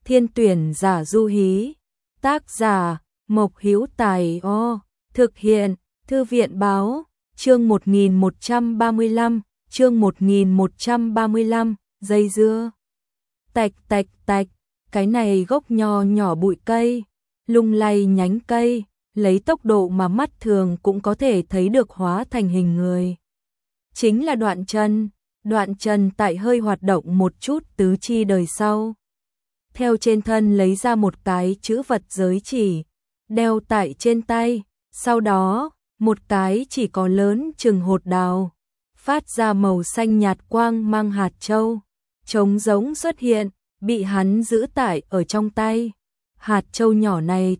Thiên tuyển giả du hí. Tác giả Mộc Hữu Tài. Thực hiện Thư viện báo. Chương 1135, chương 1135, dây dưa. Tạch tạch tạch, cái này gốc nho nhỏ bụi cây, lung lay nhánh cây, lấy tốc độ mà mắt thường cũng có thể thấy được hóa thành hình người. Chính là Đoạn Trần tại hơi hoạt động một chút tứ chi đời sau. Theo trên thân lấy ra một cái chữ vật giới chỉ, đeo tại trên tay, sau đó, một cái chỉ có lớn chừng hột đào, phát ra màu xanh nhạt quang mang hạt châu, trống rỗng xuất hiện, bị hắn giữ tại ở trong tay. Hạt châu nhỏ này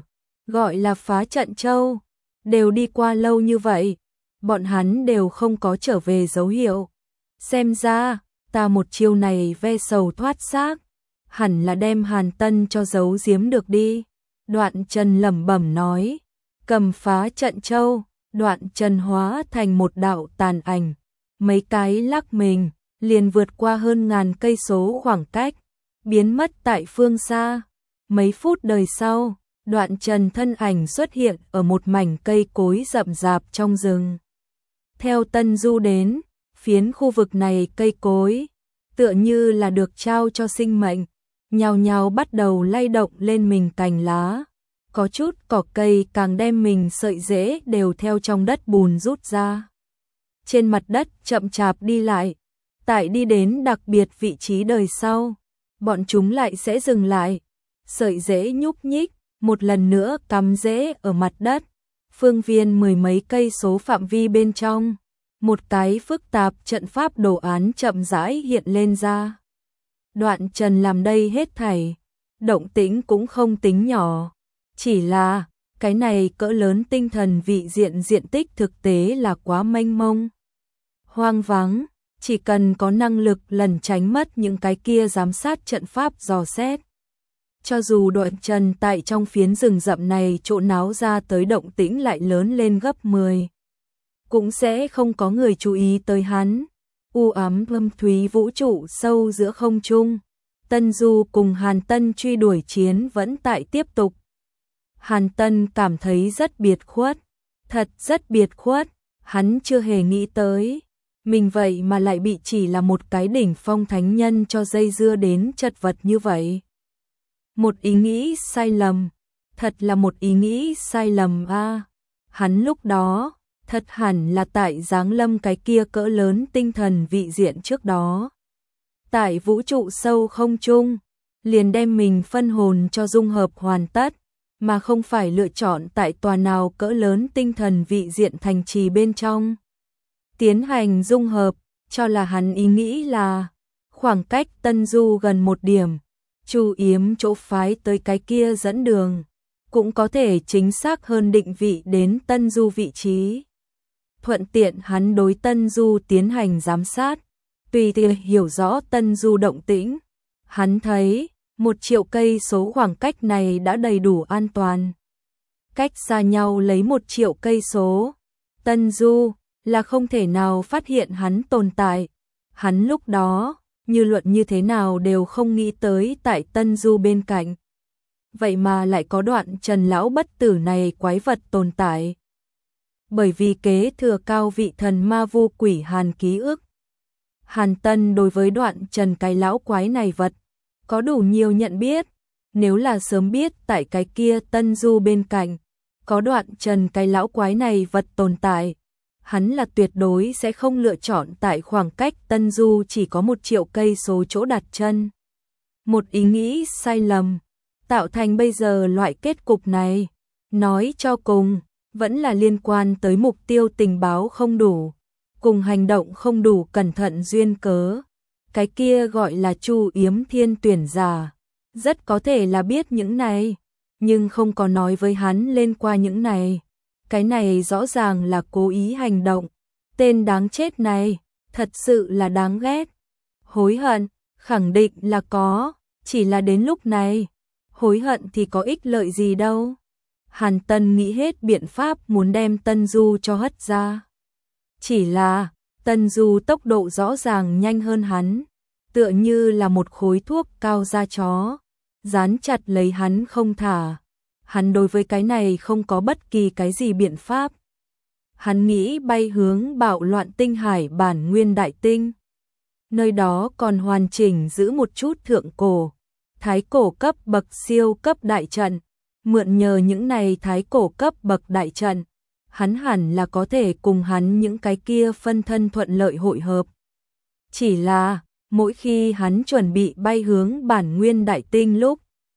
gọi là phá trận châu, đều đi qua lâu như vậy, bọn hắn đều không có trở về dấu hiệu. Xem ra, ta một chiêu này ve sầu thoát xác, hẳn là đem Hàn Tân cho giấu giếm được đi. Đoạn Trần lẩm bẩm nói, cầm phá trận châu, Đoạn Trần hóa thành một đạo tàn ảnh, mấy cái lắc mình, liền vượt qua hơn ngàn cây số khoảng cách, biến mất tại phương xa. Mấy phút đời sau, Đoạn Trần thân ảnh xuất hiện ở một mảnh cây cối rậm rạp trong rừng. Theo Tân Du đến, phiến khu vực này cây cối, tựa như là được trao cho sinh mệnh, nhào nhào bắt đầu lay động lên mình cành lá. Có chút cỏ cây càng đem mình sợi rễ đều theo trong đất bùn rút ra. Trên mặt đất chậm chạp đi lại, tại đi đến đặc biệt vị trí đời sau, bọn chúng lại sẽ dừng lại. Sợi rễ nhúc nhích, một lần nữa cắm rễ ở mặt đất, phương viên mười mấy cây số phạm vi bên trong. Một cái phức tạp trận pháp đồ án chậm rãi hiện lên ra. Đoạn Trần làm đây hết thảy, động tĩnh cũng không tính nhỏ. Chỉ là, cái này cỡ lớn tinh thần vị diện tích thực tế là quá mênh mông. Hoang vắng, chỉ cần có năng lực lần tránh mất những cái kia giám sát trận pháp dò xét. Cho dù Đoạn Trần tại trong phiến rừng rậm này chỗ náo ra tới động tĩnh lại lớn lên gấp 10. Cũng sẽ không có người chú ý tới hắn. U ám thâm thúy vũ trụ sâu giữa không trung. Tân Du cùng Hàn Tân truy đuổi chiến vẫn tại tiếp tục. Hàn Tân cảm thấy rất biệt khuất. Thật rất biệt khuất. Hắn chưa hề nghĩ tới. Mình vậy mà lại bị chỉ là một cái đỉnh phong thánh nhân cho dây dưa đến chật vật như vậy. Một ý nghĩ sai lầm. Thật là một ý nghĩ sai lầm a. Hắn lúc đó thật hẳn là tại giáng lâm cái kia cỡ lớn tinh thần vị diện trước đó. Tại vũ trụ sâu không trung, liền đem mình phân hồn cho dung hợp hoàn tất, mà không phải lựa chọn tại tòa nào cỡ lớn tinh thần vị diện thành trì bên trong. Tiến hành dung hợp, cho là hắn ý nghĩ là khoảng cách Tân Du gần một điểm, Chu Yếm chỗ phái tới cái kia dẫn đường, cũng có thể chính xác hơn định vị đến Tân Du vị trí. Thuận tiện hắn đối Tân Du tiến hành giám sát, tùy tiện hiểu rõ Tân Du động tĩnh. Hắn thấy, 1 triệu cây số khoảng cách này đã đầy đủ an toàn. Cách xa nhau lấy 1 triệu cây số, Tân Du là không thể nào phát hiện hắn tồn tại. Hắn lúc đó, như luận như thế nào đều không nghĩ tới tại Tân Du bên cạnh. Vậy mà lại có Đoạn Trần lão bất tử này quái vật tồn tại. Bởi vì kế thừa cao vị thần ma vu quỷ Hàn ký ức. Hàn Tân đối với Đoạn Trần cái lão quái này vật, có đủ nhiều nhận biết. Nếu là sớm biết tại cái kia Tân Du bên cạnh, có Đoạn Trần cái lão quái này vật tồn tại, hắn là tuyệt đối sẽ không lựa chọn tại khoảng cách Tân Du chỉ có 1 triệu cây số chỗ đặt chân. Một ý nghĩ sai lầm, tạo thành bây giờ loại kết cục này. Nói cho cùng, vẫn là liên quan tới mục tiêu tình báo không đủ, cùng hành động không đủ cẩn thận duyên cớ. Cái kia gọi là Chu Yếm thiên tuyển giả, rất có thể là biết những này, nhưng không có nói với hắn lên qua những này. Cái này rõ ràng là cố ý hành động. Tên đáng chết này, thật sự là đáng ghét. Hối hận, khẳng định là có, chỉ là đến lúc này, hối hận thì có ích lợi gì đâu. Hàn Tân nghĩ hết biện pháp muốn đem Tân Du cho hất ra. Chỉ là, Tân Du tốc độ rõ ràng nhanh hơn hắn, tựa như là một khối thuốc cao da chó. dán chặt lấy hắn không thả. Hắn đối với cái này không có bất kỳ cái gì biện pháp. Hắn nghĩ bay hướng bạo loạn tinh hải bản nguyên đại tinh. Nơi đó còn hoàn chỉnh giữ một chút thượng cổ, thái cổ cấp bậc siêu cấp đại trận. Mượn nhờ những này thái cổ cấp bậc đại trận, hắn hẳn là có thể cùng hắn những cái kia phân thân thuận lợi hội hợp. Chỉ là, mỗi khi hắn chuẩn bị bay hướng bản nguyên đại tinh lúc,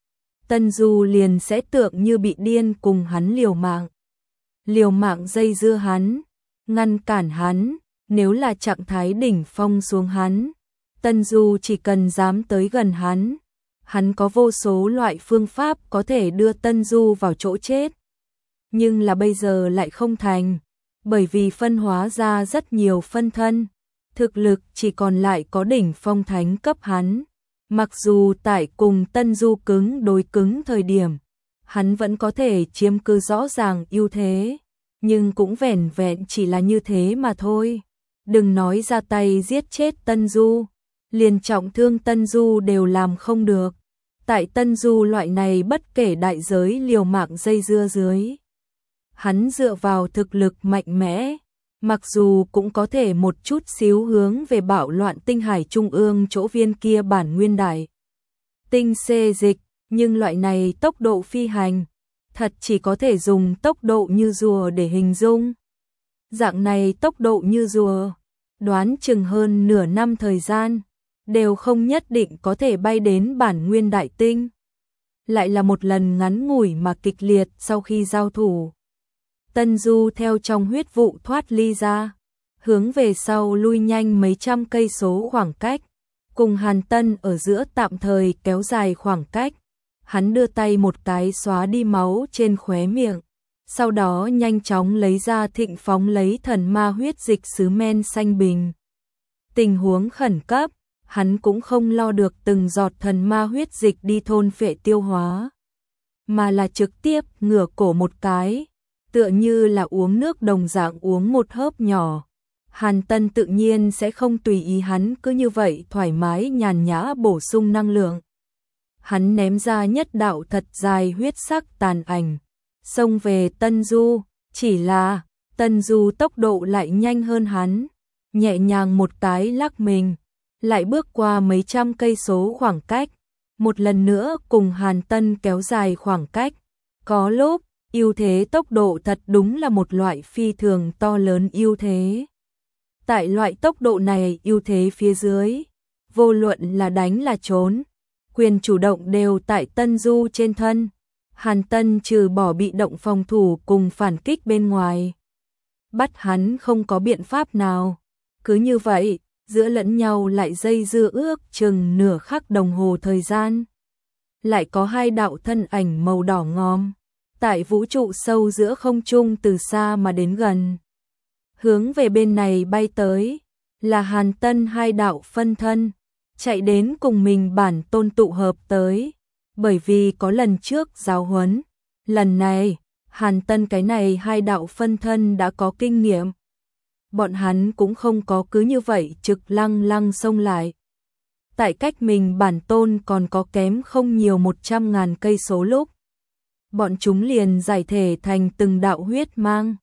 Tân Du liền sẽ tượng như bị điên cùng hắn liều mạng. Liều mạng dây dưa hắn, ngăn cản hắn, nếu là trạng thái đỉnh phong xuống hắn. Tân Du chỉ cần dám tới gần hắn, hắn có vô số loại phương pháp có thể đưa Tân Du vào chỗ chết. Nhưng là bây giờ lại không thành, bởi vì phân hóa ra rất nhiều phân thân, thực lực chỉ còn lại có đỉnh phong thánh cấp hắn. Mặc dù tại cùng Tân Du cứng đối cứng thời điểm, hắn vẫn có thể chiếm cứ rõ ràng ưu thế, nhưng cũng vẻn vẹn chỉ là như thế mà thôi. Đừng nói ra tay giết chết Tân Du, liền trọng thương Tân Du đều làm không được. Tại Tân Du loại này bất kể đại giới liều mạng dây dưa dưới, hắn dựa vào thực lực mạnh mẽ, mặc dù cũng có thể một chút xíu hướng về bạo loạn tinh hải trung ương chỗ viên kia bản nguyên đại tinh xê dịch, nhưng loại này tốc độ phi hành, thật chỉ có thể dùng tốc độ như rùa để hình dung. Dạng này tốc độ như rùa, đoán chừng hơn nửa năm thời gian, đều không nhất định có thể bay đến bản nguyên đại tinh. Lại là một lần ngắn ngủi mà kịch liệt sau khi giao thủ. Tân Du theo trong huyết vụ thoát ly ra, hướng về sau lui nhanh mấy trăm cây số khoảng cách, cùng Hàn Tân ở giữa tạm thời kéo dài khoảng cách. Hắn đưa tay một cái xóa đi máu trên khóe miệng, sau đó nhanh chóng lấy ra thịnh phóng lấy thần ma huyết dịch sứ men xanh bình. Tình huống khẩn cấp, hắn cũng không lo được từng giọt thần ma huyết dịch đi thôn phệ tiêu hóa, mà là trực tiếp ngửa cổ một cái, tựa như là uống nước đồng dạng uống một hớp nhỏ. Hàn Tân tự nhiên sẽ không tùy ý hắn cứ như vậy thoải mái nhàn nhã bổ sung năng lượng. Hắn ném ra nhất đạo thật dài huyết sắc tàn ảnh, xông về Tân Du, chỉ là Tân Du tốc độ lại nhanh hơn hắn, nhẹ nhàng một cái lắc mình, lại bước qua mấy trăm cây số khoảng cách, một lần nữa cùng Hàn Tân kéo dài khoảng cách. Có lúc, ưu thế tốc độ thật đúng là một loại phi thường to lớn ưu thế. Tại loại tốc độ này ưu thế phía dưới, vô luận là đánh là trốn, quyền chủ động đều tại Tân Du trên thân. Hàn Tân trừ bỏ bị động phòng thủ cùng phản kích bên ngoài, bắt hắn không có biện pháp nào. Cứ như vậy, giữa lẫn nhau lại dây dưa ước chừng nửa khắc đồng hồ thời gian. Lại có hai đạo thân ảnh màu đỏ ngòm, tại vũ trụ sâu giữa không trung từ xa mà đến gần. Hướng về bên này bay tới, là Hàn Tân hai đạo phân thân, chạy đến cùng mình bản tôn tụ hợp tới. Bởi vì có lần trước giáo huấn, lần này, Hàn Tân cái này hai đạo phân thân đã có kinh nghiệm. Bọn hắn cũng không có cứ như vậy trực lăng lăng xông lại. Tại cách mình bản tôn còn có kém không nhiều 100.000 cây số lúc, bọn chúng liền giải thể thành từng đạo huyết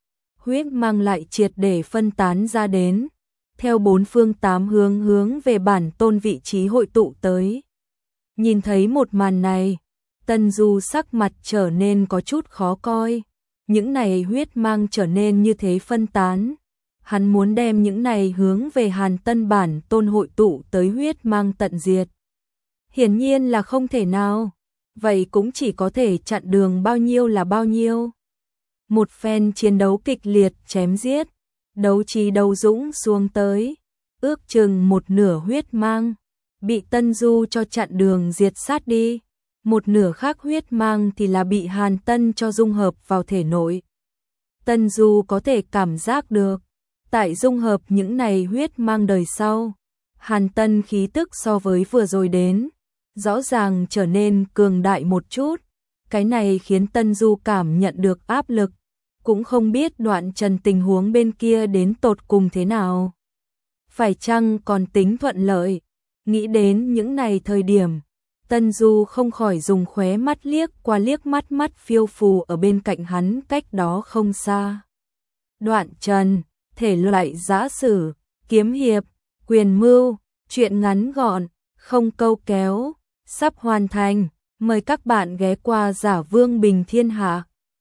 mang lại triệt để phân tán ra đến, theo bốn phương tám hướng về bản tôn vị trí hội tụ tới. Nhìn thấy một màn này, Tân Du sắc mặt trở nên có chút khó coi. Những này huyết mang trở nên như thế phân tán, hắn muốn đem những này hướng về Hàn Tân bản tôn hội tụ tới huyết mang tận diệt. Hiển nhiên là không thể nào, vậy cũng chỉ có thể chặn đường bao nhiêu là bao nhiêu. Một phen chiến đấu kịch liệt chém giết, đấu trí đấu dũng xuống tới, ước chừng một nửa huyết mang bị Tân Du cho chặn đường diệt sát đi, một nửa khác huyết mang thì là bị Hàn Tân cho dung hợp vào thể nội. Tân Du có thể cảm giác được, tại dung hợp những này huyết mang đời sau, Hàn Tân khí tức so với vừa rồi đến, rõ ràng trở nên cường đại một chút. Cái này khiến Tân Du cảm nhận được áp lực, cũng không biết Đoạn Trần tình huống bên kia đến tột cùng thế nào. Phải chăng còn tính thuận lợi? Nghĩ đến những này thời điểm, Tân Du không khỏi dùng khóe mắt liếc qua liếc mắt phiêu phù ở bên cạnh hắn cách đó không xa. Đoạn Trần, thể loại giã sử, kiếm hiệp, quyền mưu, truyện ngắn gọn, không câu kéo, sắp hoàn thành. Mời các bạn ghé qua Giả Vương Bình Thiên Hạ.